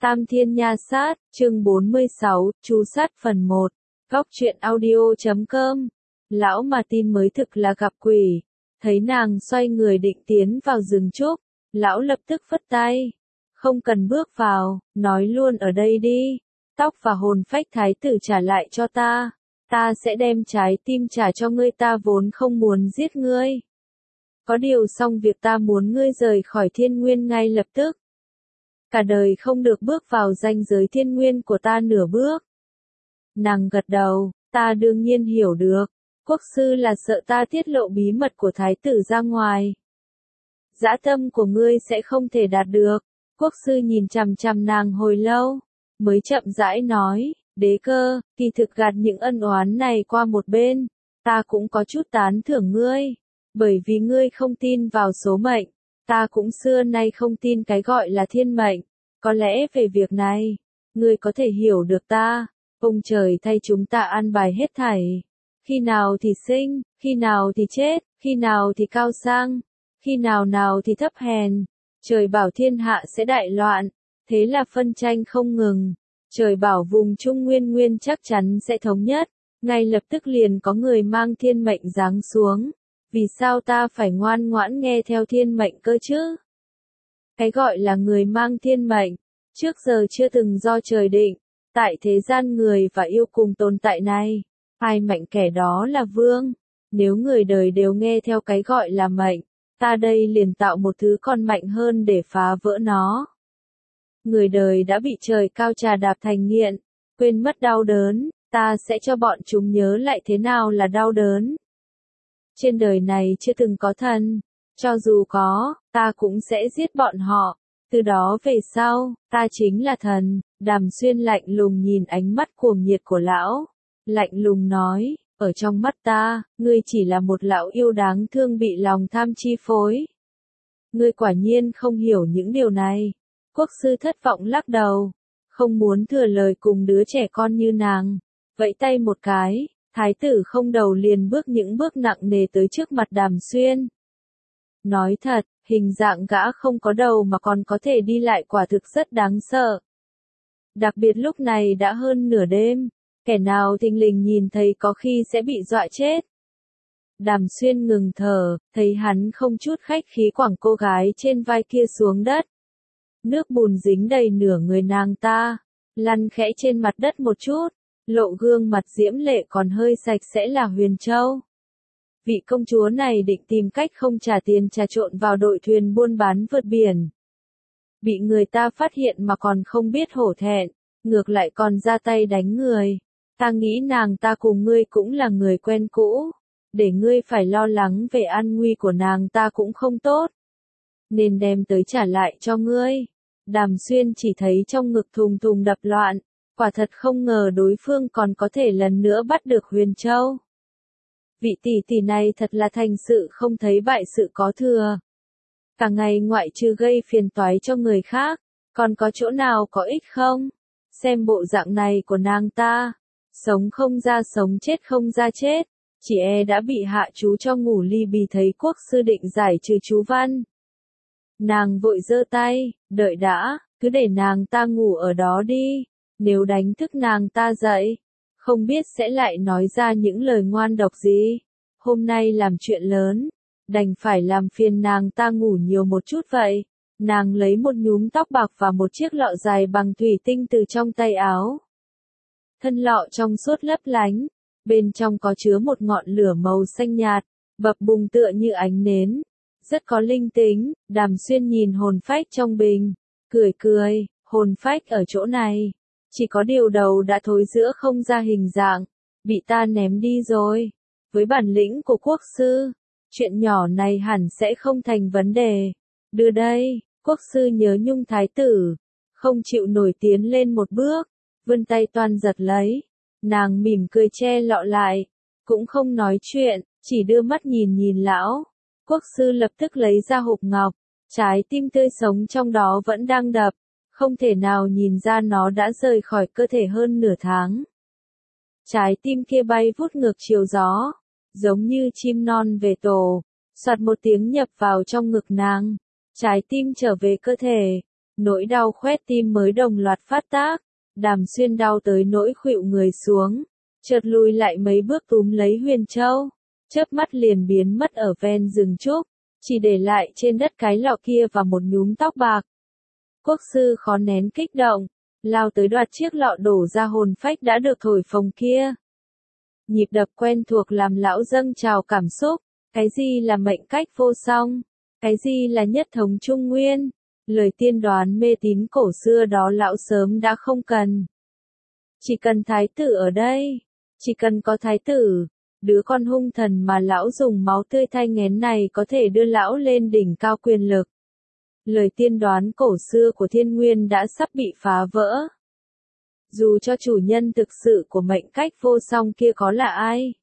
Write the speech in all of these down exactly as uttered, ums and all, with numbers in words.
Tam Thiên Nha Sát, chương bốn mươi sáu, Chú Sát phần một. Góc truyện audio chấm com. Lão mà tin mới thực là gặp quỷ. Thấy nàng xoay người định tiến vào rừng trúc, lão lập tức phất tay. Không cần bước vào, nói luôn ở đây đi. Tóc và hồn phách thái tử trả lại cho ta. Ta sẽ đem trái tim trả cho ngươi, ta vốn không muốn giết ngươi. Có điều xong việc ta muốn ngươi rời khỏi thiên nguyên ngay lập tức. Cả đời không được bước vào ranh giới thiên nguyên của ta nửa bước. Nàng gật đầu, ta đương nhiên hiểu được. Quốc sư là sợ ta tiết lộ bí mật của thái tử ra ngoài. Dã tâm của ngươi sẽ không thể đạt được. Quốc sư nhìn chằm chằm nàng hồi lâu, mới chậm rãi nói, đế cơ, kỳ thực gạt những ân oán này qua một bên, ta cũng có chút tán thưởng ngươi, bởi vì ngươi không tin vào số mệnh, ta cũng xưa nay không tin cái gọi là thiên mệnh, có lẽ về việc này, ngươi có thể hiểu được ta, ông trời thay chúng ta an bài hết thảy, khi nào thì sinh, khi nào thì chết, khi nào thì cao sang, khi nào nào thì thấp hèn. Trời bảo thiên hạ sẽ đại loạn, thế là phân tranh không ngừng. Trời bảo vùng Trung Nguyên Nguyên chắc chắn sẽ thống nhất, ngay lập tức liền có người mang thiên mệnh giáng xuống. Vì sao ta phải ngoan ngoãn nghe theo thiên mệnh cơ chứ? Cái gọi là người mang thiên mệnh, trước giờ chưa từng do trời định, tại thế gian người và yêu cùng tồn tại này, ai mạnh kẻ đó là vương. Nếu người đời đều nghe theo cái gọi là mệnh, ta đây liền tạo một thứ còn mạnh hơn để phá vỡ nó. Người đời đã bị trời cao trà đạp thành nghiện, quên mất đau đớn, ta sẽ cho bọn chúng nhớ lại thế nào là đau đớn. Trên đời này chưa từng có thần, cho dù có, ta cũng sẽ giết bọn họ, từ đó về sau, ta chính là thần. Đàm Xuyên lạnh lùng nhìn ánh mắt cuồng nhiệt của lão, lạnh lùng nói, ở trong mắt ta, ngươi chỉ là một lão yêu đáng thương bị lòng tham chi phối. Ngươi quả nhiên không hiểu những điều này. Quốc sư thất vọng lắc đầu, không muốn thừa lời cùng đứa trẻ con như nàng, vẫy tay một cái, thái tử không đầu liền bước những bước nặng nề tới trước mặt Đàm Xuyên. Nói thật, hình dạng gã không có đầu mà còn có thể đi lại quả thực rất đáng sợ. Đặc biệt lúc này đã hơn nửa đêm, kẻ nào thình lình nhìn thấy có khi sẽ bị dọa chết. Đàm Xuyên ngừng thở, thấy hắn không chút khách khí quẳng cô gái trên vai kia xuống đất. Nước bùn dính đầy nửa người nàng ta, lăn khẽ trên mặt đất một chút, lộ gương mặt diễm lệ còn hơi sạch sẽ là Huyền Châu. Vị công chúa này định tìm cách không trả tiền trà trộn vào đội thuyền buôn bán vượt biển. Bị người ta phát hiện mà còn không biết hổ thẹn, ngược lại còn ra tay đánh người. Ta nghĩ nàng ta cùng ngươi cũng là người quen cũ, để ngươi phải lo lắng về an nguy của nàng ta cũng không tốt. Nên đem tới trả lại cho ngươi. Đàm Xuyên chỉ thấy trong ngực thùng thùng đập loạn, quả thật không ngờ đối phương còn có thể lần nữa bắt được Huyền Châu. Vị tỷ tỷ này thật là thành sự không thấy bại sự có thừa. Cả ngày ngoại trừ gây phiền toái cho người khác, còn có chỗ nào có ích không? Xem bộ dạng này của nàng ta, sống không ra sống chết không ra chết, chỉ e đã bị hạ chú cho ngủ ly bì thấy quốc sư định giải trừ chú văn. Nàng vội giơ tay, đợi đã, cứ để nàng ta ngủ ở đó đi, nếu đánh thức nàng ta dậy, không biết sẽ lại nói ra những lời ngoan độc gì. Hôm nay làm chuyện lớn, đành phải làm phiền nàng ta ngủ nhiều một chút vậy. Nàng lấy một nhúm tóc bạc và một chiếc lọ dài bằng thủy tinh từ trong tay áo. Thân lọ trong suốt lấp lánh, bên trong có chứa một ngọn lửa màu xanh nhạt, bập bùng tựa như ánh nến. Rất có linh tính. Đàm Xuyên nhìn hồn phách trong bình, cười cười, hồn phách ở chỗ này, chỉ có điều đầu đã thối rữa không ra hình dạng, bị ta ném đi rồi. Với bản lĩnh của quốc sư, chuyện nhỏ này hẳn sẽ không thành vấn đề. Đưa đây, quốc sư nhớ nhung thái tử, không chịu nổi tiến lên một bước, vươn tay toan giật lấy. Nàng mỉm cười che lọ lại, cũng không nói chuyện, chỉ đưa mắt nhìn nhìn lão. Quốc sư lập tức lấy ra hộp ngọc, trái tim tươi sống trong đó vẫn đang đập, không thể nào nhìn ra nó đã rời khỏi cơ thể hơn nửa tháng. Trái tim kia bay vút ngược chiều gió, giống như chim non về tổ, soạt một tiếng nhập vào trong ngực nàng, trái tim trở về cơ thể, Nỗi đau khoét tim mới đồng loạt phát tác, Đàm Xuyên đau tới nỗi khuỵu người xuống, chợt lùi lại mấy bước túm lấy Huyền Châu, chớp mắt liền biến mất ở ven rừng trúc, chỉ để lại trên đất cái lọ kia và một nhúm tóc bạc. Quốc sư khó nén kích động, lao tới đoạt chiếc lọ đổ ra hồn phách đã được thổi phồng kia. Nhịp đập quen thuộc làm lão dâng trào cảm xúc, cái gì là mệnh cách vô song, cái gì là nhất thống trung nguyên, lời tiên đoán mê tín cổ xưa đó lão sớm đã không cần. Chỉ cần thái tử ở đây, chỉ cần có thái tử, đứa con hung thần mà lão dùng máu tươi thay nghén này có thể đưa lão lên đỉnh cao quyền lực. Lời tiên đoán cổ xưa của thiên nguyên đã sắp bị phá vỡ. Dù cho chủ nhân thực sự của mệnh cách vô song kia có là ai,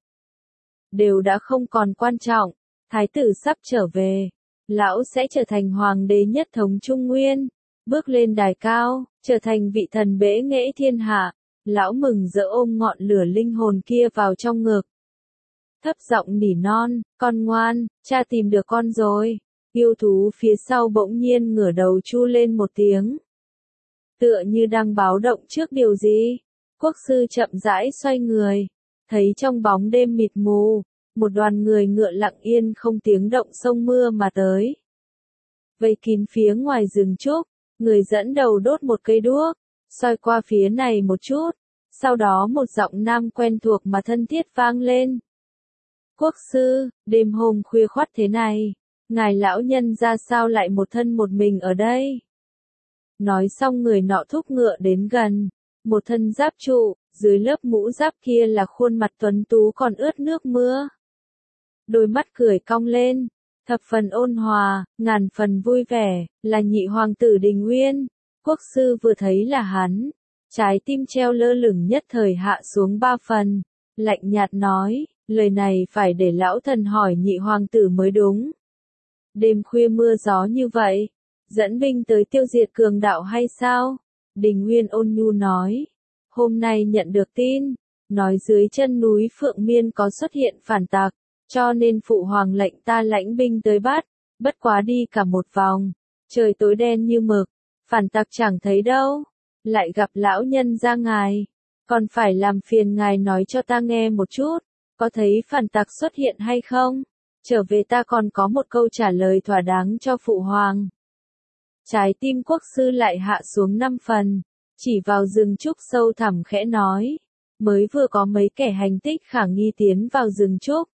đều đã không còn quan trọng, thái tử sắp trở về, lão sẽ trở thành hoàng đế nhất thống trung nguyên, bước lên đài cao, trở thành vị thần bẽ nghễ thiên hạ, lão mừng rỡ ôm ngọn lửa linh hồn kia vào trong ngực. Thấp giọng nỉ non, con ngoan, cha tìm được con rồi. Yêu thú phía sau bỗng nhiên ngửa đầu chu lên một tiếng. Tựa như đang báo động trước điều gì. Quốc sư chậm rãi xoay người. Thấy trong bóng đêm mịt mù, một đoàn người ngựa lặng yên không tiếng động sông mưa mà tới. Vây kín phía ngoài rừng trúc, người dẫn đầu đốt một cây đuốc, soi qua phía này một chút. Sau đó một giọng nam quen thuộc mà thân thiết vang lên. Quốc sư, đêm hôm khuya khoắt thế này, ngài lão nhân ra sao lại một thân một mình ở đây? Nói xong người nọ thúc ngựa đến gần, một thân giáp trụ, dưới lớp mũ giáp kia là khuôn mặt tuấn tú còn ướt nước mưa. Đôi mắt cười cong lên, thập phần ôn hòa, ngàn phần vui vẻ, là nhị hoàng tử Đình Nguyên. Quốc sư vừa thấy là hắn, trái tim treo lơ lửng nhất thời hạ xuống ba phần, lạnh nhạt nói, lời này phải để lão thần hỏi nhị hoàng tử mới đúng. Đêm khuya mưa gió như vậy, dẫn binh tới tiêu diệt cường đạo hay sao? Đình Nguyên ôn nhu nói, hôm nay nhận được tin, nói dưới chân núi Phượng Miên có xuất hiện phản tặc, cho nên phụ hoàng lệnh ta lãnh binh tới bắt, bất quá đi cả một vòng, trời tối đen như mực, phản tặc chẳng thấy đâu, lại gặp lão nhân gia ngài, còn phải làm phiền ngài nói cho ta nghe một chút, có thấy phản tặc xuất hiện hay không? Trở về ta còn có một câu trả lời thỏa đáng cho phụ hoàng. Trái tim quốc sư lại hạ xuống năm phần, chỉ vào rừng trúc sâu thẳm khẽ nói, mới vừa có mấy kẻ hành tích khả nghi tiến vào rừng trúc.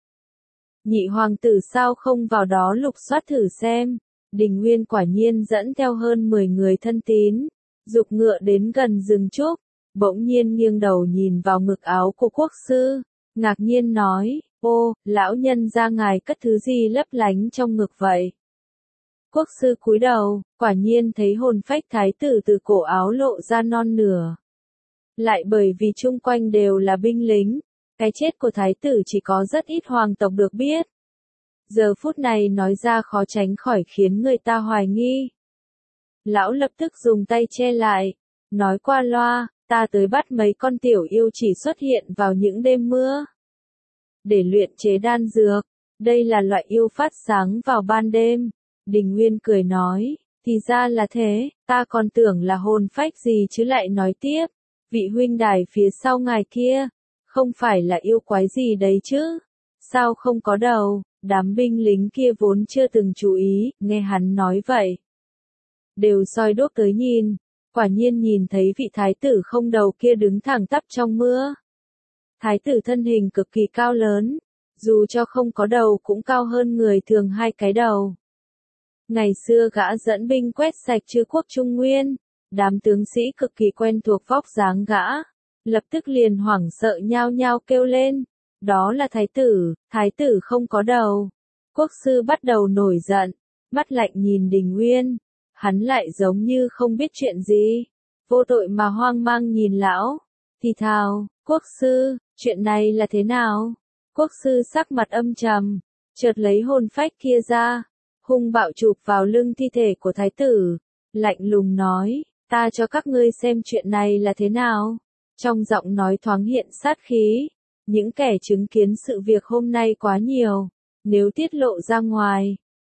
Nhị hoàng tử sao không vào đó lục soát thử xem? Đình Nguyên quả nhiên dẫn theo hơn mười người thân tín, giục ngựa đến gần rừng trúc, bỗng nhiên nghiêng đầu nhìn vào ngực áo của quốc sư, ngạc nhiên nói, ô, lão nhân gia ngài cất thứ gì lấp lánh trong ngực vậy? Quốc sư cúi đầu, quả nhiên thấy hồn phách thái tử từ cổ áo lộ ra non nửa. Lại bởi vì chung quanh đều là binh lính, cái chết của thái tử chỉ có rất ít hoàng tộc được biết. Giờ phút này nói ra khó tránh khỏi khiến người ta hoài nghi. Lão lập tức dùng tay che lại, nói qua loa, ta tới bắt mấy con tiểu yêu chỉ xuất hiện vào những đêm mưa. Để luyện chế đan dược, đây là loại yêu phát sáng vào ban đêm. Đình Nguyên cười nói, thì ra là thế, ta còn tưởng là hồn phách gì chứ lại nói tiếp, vị huynh đài phía sau ngài kia, không phải là yêu quái gì đấy chứ, sao không có đầu, đám binh lính kia vốn chưa từng chú ý, nghe hắn nói vậy. Đều soi đuốc tới nhìn, quả nhiên nhìn thấy vị thái tử không đầu kia đứng thẳng tắp trong mưa. Thái tử thân hình cực kỳ cao lớn, dù cho không có đầu cũng cao hơn người thường hai cái đầu. Ngày xưa gã dẫn binh quét sạch chư quốc Trung Nguyên, đám tướng sĩ cực kỳ quen thuộc vóc dáng gã, lập tức liền hoảng sợ nhao nhao kêu lên, đó là thái tử, thái tử không có đầu. Quốc sư bắt đầu nổi giận, mắt lạnh nhìn Đình Nguyên, hắn lại giống như không biết chuyện gì, vô tội mà hoang mang nhìn lão, thì thào, quốc sư, chuyện này là thế nào? Quốc sư sắc mặt âm trầm, chợt lấy hồn phách kia ra, hung bạo chụp vào lưng thi thể của thái tử, lạnh lùng nói, ta cho các ngươi xem chuyện này là thế nào. Trong giọng nói thoáng hiện sát khí, những kẻ chứng kiến sự việc hôm nay quá nhiều, nếu tiết lộ ra ngoài,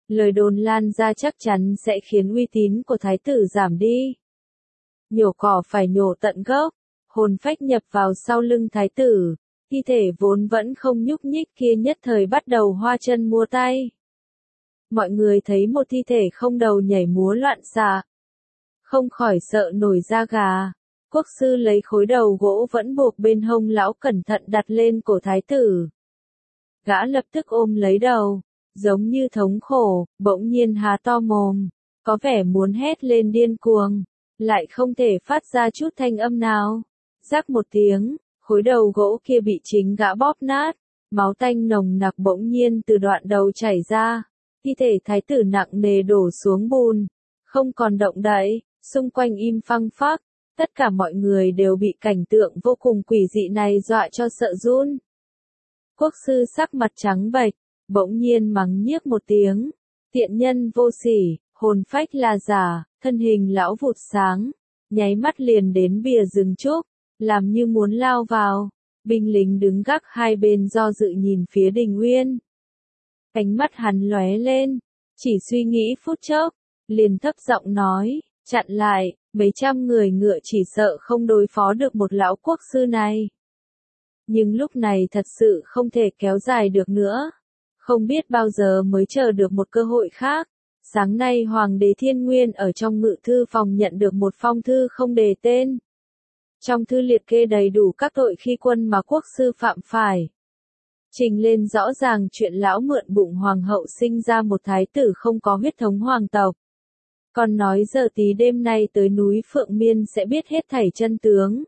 Lời đồn lan ra chắc chắn sẽ khiến uy tín của thái tử giảm đi. Nhổ cỏ phải nhổ tận gốc, hồn phách nhập vào sau lưng thái tử, thi thể vốn vẫn không nhúc nhích kia nhất thời bắt đầu hoa chân múa tay. Mọi người thấy một thi thể không đầu nhảy múa loạn xạ, không khỏi sợ nổi da gà. Quốc sư lấy khối đầu gỗ vẫn buộc bên hông lão cẩn thận đặt lên cổ thái tử. Gã lập tức ôm lấy đầu, giống như thống khổ, bỗng nhiên há to mồm, có vẻ muốn hét lên điên cuồng, lại không thể phát ra chút thanh âm nào. Rắc một tiếng, khối đầu gỗ kia bị chính gã bóp nát, máu tanh nồng nặc bỗng nhiên từ đoạn đầu chảy ra, thi thể thái tử nặng nề đổ xuống bùn, không còn động đậy, xung quanh im phăng phắc, tất cả mọi người đều bị cảnh tượng vô cùng quỷ dị này dọa cho sợ run. Quốc sư sắc mặt trắng bệch, bỗng nhiên mắng nhiếc một tiếng, tiện nhân vô sỉ, hồn phách là giả, thân hình lão vụt sáng, nháy mắt liền đến bìa rừng trúc, làm như muốn lao vào. Binh lính đứng gác hai bên do dự nhìn phía Đình Uyên. Ánh mắt hắn lóe lên, chỉ suy nghĩ phút chốc, liền thấp giọng nói, chặn lại, mấy trăm người ngựa chỉ sợ không đối phó được một lão quốc sư này. Nhưng lúc này thật sự không thể kéo dài được nữa, không biết bao giờ mới chờ được một cơ hội khác. Sáng nay Hoàng đế Thiên Nguyên ở trong ngự thư phòng nhận được một phong thư không đề tên. Trong thư liệt kê đầy đủ các tội khi quân mà quốc sư phạm phải. Trình lên rõ ràng chuyện lão mượn bụng hoàng hậu sinh ra một thái tử không có huyết thống hoàng tộc. Còn nói giờ tí đêm nay tới núi Phượng Miên sẽ biết hết thảy chân tướng.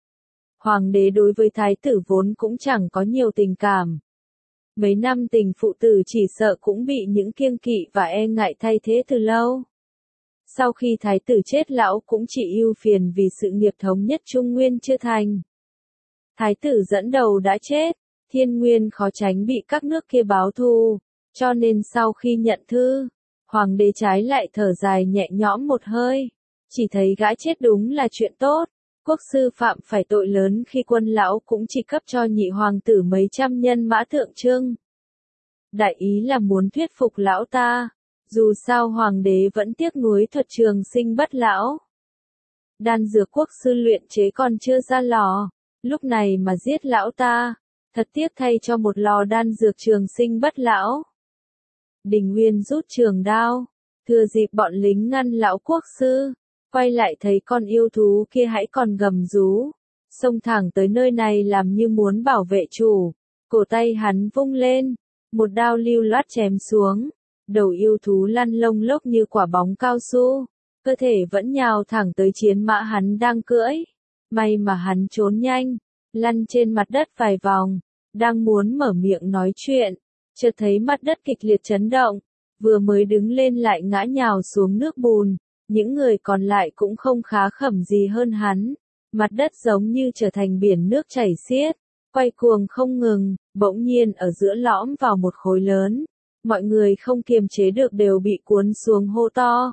Hoàng đế đối với thái tử vốn cũng chẳng có nhiều tình cảm. Mấy năm tình phụ tử chỉ sợ cũng bị những kiêng kỵ và e ngại thay thế từ lâu. Sau khi thái tử chết lão cũng chỉ ưu phiền vì sự nghiệp thống nhất Trung Nguyên chưa thành. Thái tử dẫn đầu đã chết, Thiên Nguyên khó tránh bị các nước kia báo thù, cho nên sau khi nhận thư, Hoàng đế trái lại thở dài nhẹ nhõm một hơi, chỉ thấy gã chết đúng là chuyện tốt. Quốc sư phạm phải tội lớn khi quân lão cũng chỉ cấp cho nhị hoàng tử mấy trăm nhân mã tượng trưng. Đại ý là muốn thuyết phục lão ta, dù sao hoàng đế vẫn tiếc nuối thuật trường sinh bất lão. Đan dược quốc sư luyện chế còn chưa ra lò, lúc này mà giết lão ta, thật tiếc thay cho một lò đan dược trường sinh bất lão. Đình Uyên rút trường đao, thừa dịp bọn lính ngăn lão quốc sư, quay lại thấy con yêu thú kia hãy còn gầm rú, xông thẳng tới nơi này làm như muốn bảo vệ chủ, cổ tay hắn vung lên, một đao lưu loát chém xuống, đầu yêu thú lăn lông lốc như quả bóng cao su, cơ thể vẫn nhào thẳng tới chiến mã hắn đang cưỡi, may mà hắn trốn nhanh, lăn trên mặt đất vài vòng, đang muốn mở miệng nói chuyện, chợt thấy mặt đất kịch liệt chấn động, vừa mới đứng lên lại ngã nhào xuống nước bùn. Những người còn lại cũng không khá khẩm gì hơn hắn, mặt đất giống như trở thành biển nước chảy xiết, quay cuồng không ngừng, bỗng nhiên ở giữa lõm vào một khối lớn, mọi người không kiềm chế được đều bị cuốn xuống hô to.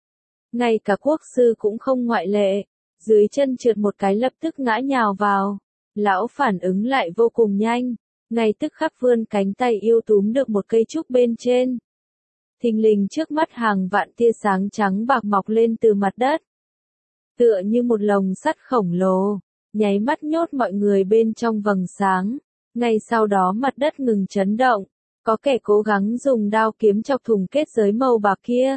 Ngay cả quốc sư cũng không ngoại lệ, dưới chân trượt một cái lập tức ngã nhào vào, lão phản ứng lại vô cùng nhanh, ngay tức khắc vươn cánh tay yêu túm được một cây trúc bên trên. Thình lình trước mắt hàng vạn tia sáng trắng bạc mọc lên từ mặt đất. Tựa như một lồng sắt khổng lồ, nháy mắt nhốt mọi người bên trong vầng sáng. Ngay sau đó mặt đất ngừng chấn động, có kẻ cố gắng dùng đao kiếm chọc thủng kết giới màu bạc kia.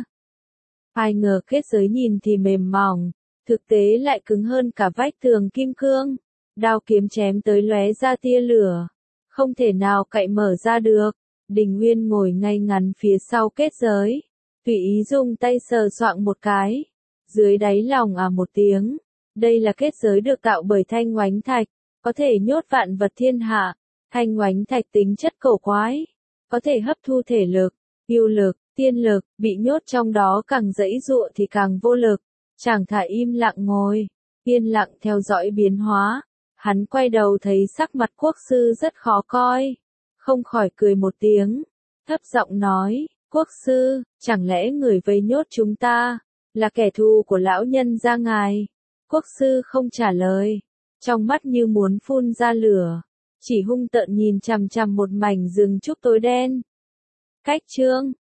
Ai ngờ kết giới nhìn thì mềm mỏng, thực tế lại cứng hơn cả vách tường kim cương. Đao kiếm chém tới lóe ra tia lửa, không thể nào cậy mở ra được. Đình Uyên ngồi ngay ngắn phía sau kết giới, tùy ý dùng tay sờ soạng một cái, dưới đáy lòng à một tiếng, đây là kết giới được tạo bởi thanh oánh thạch, có thể nhốt vạn vật thiên hạ, thanh oánh thạch tính chất cổ quái, có thể hấp thu thể lực, yêu lực, tiên lực, bị nhốt trong đó càng dãy dụa thì càng vô lực, chàng thà im lặng ngồi, yên lặng theo dõi biến hóa, hắn quay đầu thấy sắc mặt quốc sư rất khó coi. Không khỏi cười một tiếng, thấp giọng nói, quốc sư, chẳng lẽ người vây nhốt chúng ta, là kẻ thù của lão nhân gia ngài? Quốc sư không trả lời, trong mắt như muốn phun ra lửa, chỉ hung tợn nhìn chằm chằm một mảnh rừng trúc tối đen. Cách chương